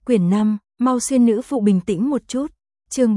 Quyển 5, mau xuyên nữ phụ bình tĩnh một chút. Chương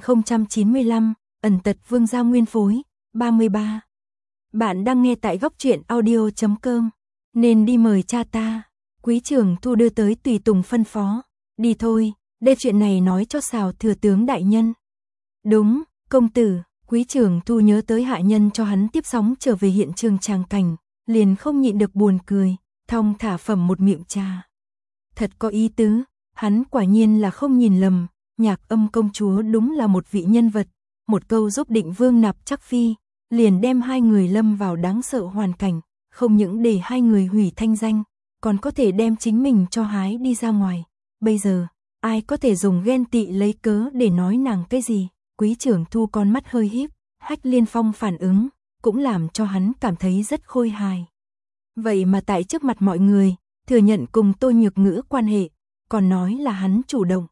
4095, ẩn tật vương gia nguyên phối, 33. Bạn đang nghe tại góc truyện audio.com. Nên đi mời cha ta. Quý trưởng Thu đưa tới tùy tùng phân phó. Đi thôi, đây chuyện này nói cho Sào thừa tướng đại nhân. Đúng, công tử. Quý trưởng Thu nhớ tới hạ nhân cho hắn tiếp sóng trở về hiện trường tràng cảnh, liền không nhịn được buồn cười, thong thả phẩm một miệng trà. Thật có ý tứ, hắn quả nhiên là không nhìn lầm, Nhạc Âm công chúa đúng là một vị nhân vật, một câu giúp Định Vương nạp chắc phi, liền đem hai người lâm vào đáng sợ hoàn cảnh, không những để hai người hủy thanh danh, còn có thể đem chính mình cho hái đi ra ngoài. Bây giờ, ai có thể dùng ghen tị lấy cớ để nói nàng cái gì? Quý trưởng Thu con mắt hơi híp, Hách Liên Phong phản ứng, cũng làm cho hắn cảm thấy rất khôi hài. Vậy mà tại trước mặt mọi người, thừa nhận cùng Tô Nhược Ngữ quan hệ, còn nói là hắn chủ động.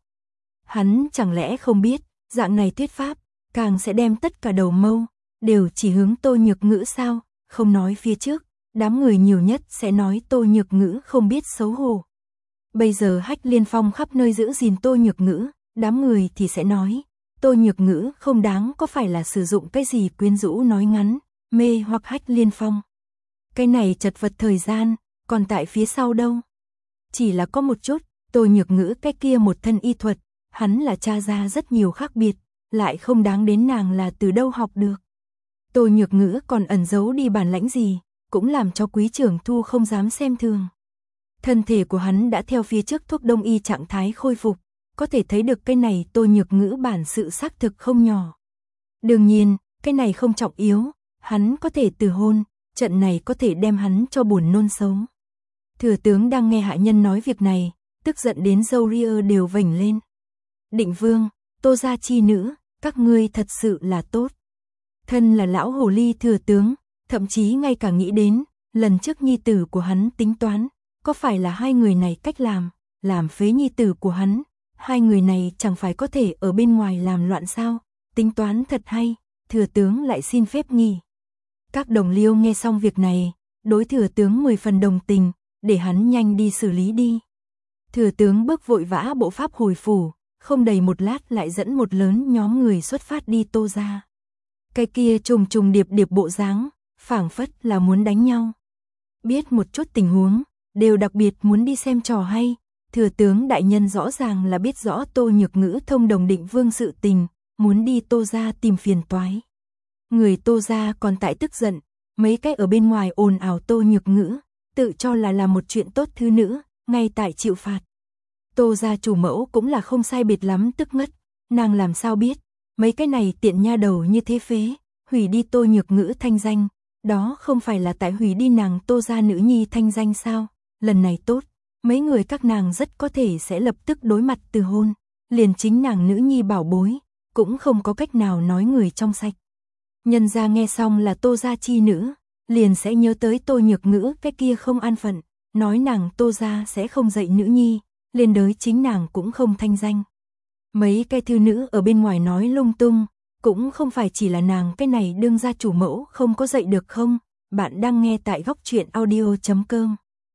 Hắn chẳng lẽ không biết, dạng này thuyết pháp, càng sẽ đem tất cả đầu mâu, đều chỉ hướng Tô Nhược Ngữ sao, không nói phía trước, đám người nhiều nhất sẽ nói Tô Nhược Ngữ không biết xấu hổ. Bây giờ Hách Liên Phong khắp nơi giữ gìn Tô Nhược Ngữ, đám người thì sẽ nói, Tô Nhược Ngữ không đáng có phải là sử dụng cái gì quyến rũ nói ngắn, mê hoặc Hách Liên Phong. Cái này chật vật thời gian, còn tại phía sau đâu. Chỉ là có một chút, Tô Nhược Ngữ cái kia một thân y thuật, hắn là tra ra rất nhiều khác biệt, lại không đáng đến nàng là từ đâu học được. Tô Nhược Ngữ còn ẩn giấu đi bản lãnh gì, cũng làm cho quý trưởng Thu không dám xem thường. Thân thể của hắn đã theo phía trước thuốc đông y trạng thái khôi phục, có thể thấy được cái này Tô Nhược Ngữ bản sự xác thực không nhỏ. Đương nhiên, cái này không trọng yếu, hắn có thể từ hôn, trận này có thể đem hắn cho buồn nôn xấu. Thừa tướng đang nghe hạ nhân nói việc này, tức giận đến râu ria đều vểnh lên. Định Vương, Tô gia chi nữ, các ngươi thật sự là tốt. Thân là lão hồ ly thừa tướng, thậm chí ngay cả nghĩ đến, lần trước nhi tử của hắn tính toán, có phải là hai người này cách làm phế nhi tử của hắn, hai người này chẳng phải có thể ở bên ngoài làm loạn sao, tính toán thật hay, thừa tướng lại xin phép nghỉ. Các đồng liêu nghe xong việc này, đối thừa tướng 10 phần đồng tình, để hắn nhanh đi xử lý đi. Thừa tướng bước vội vã bộ pháp hồi phủ, không đầy một lát lại dẫn một lớn nhóm người xuất phát đi Tô gia. Cái kia trùng trùng điệp điệp bộ dáng, phảng phất là muốn đánh nhau. Biết một chút tình huống, đều đặc biệt muốn đi xem trò hay. Thừa tướng đại nhân rõ ràng là biết rõ Tô Nhược Ngữ thông đồng Định Vương sự tình, muốn đi Tô gia tìm phiền toái. Người Tô gia còn tại tức giận, mấy cái ở bên ngoài ồn ào Tô Nhược Ngữ, tự cho là một chuyện tốt thứ nữ, ngay tại chịu phạt. Tô gia chủ mẫu cũng là không sai biệt lắm tức ngất, nàng làm sao biết, mấy cái này tiện nha đầu như thế phế, hủy đi Tô Nhược Ngữ thanh danh, đó không phải là tại hủy đi nàng Tô gia nữ nhi thanh danh sao, lần này tốt, mấy người các nàng rất có thể sẽ lập tức đối mặt từ hôn, liền chính nàng nữ nhi bảo bối, cũng không có cách nào nói người trong sạch. Nhân gia nghe xong là Tô gia chi nữ, liền sẽ nhớ tới Tô Nhược Ngữ cái kia không an phận, nói nàng Tô gia sẽ không dạy nữ nhi, liên đới chính nàng cũng không thanh danh. Mấy cái thư nữ ở bên ngoài nói lung tung, cũng không phải chỉ là nàng cái này đương gia chủ mẫu không có dạy được không, bạn đang nghe tại góc truyện audio.com.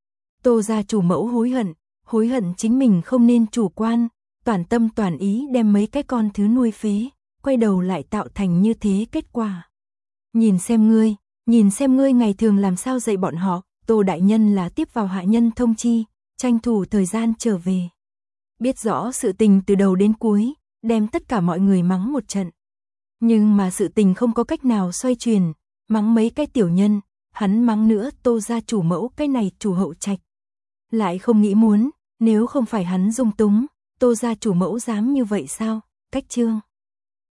Tô gia chủ mẫu hối hận chính mình không nên chủ quan, toàn tâm toàn ý đem mấy cái con thứ nuôi phế, quay đầu lại tạo thành như thế kết quả. Nhìn xem ngươi ngày thường làm sao dạy bọn họ, Tô đại nhân là tiếp vào hạ nhân thông chi, tranh thủ thời gian trở về. Biết rõ sự tình từ đầu đến cuối, đem tất cả mọi người mắng một trận. Nhưng mà sự tình không có cách nào xoay chuyển, mắng mấy cái tiểu nhân, hắn mắng nữa Tô gia chủ mẫu cái này chủ hậu trạch. Lại không nghĩ muốn, nếu không phải hắn dung túng, Tô gia chủ mẫu dám như vậy sao? Cách chương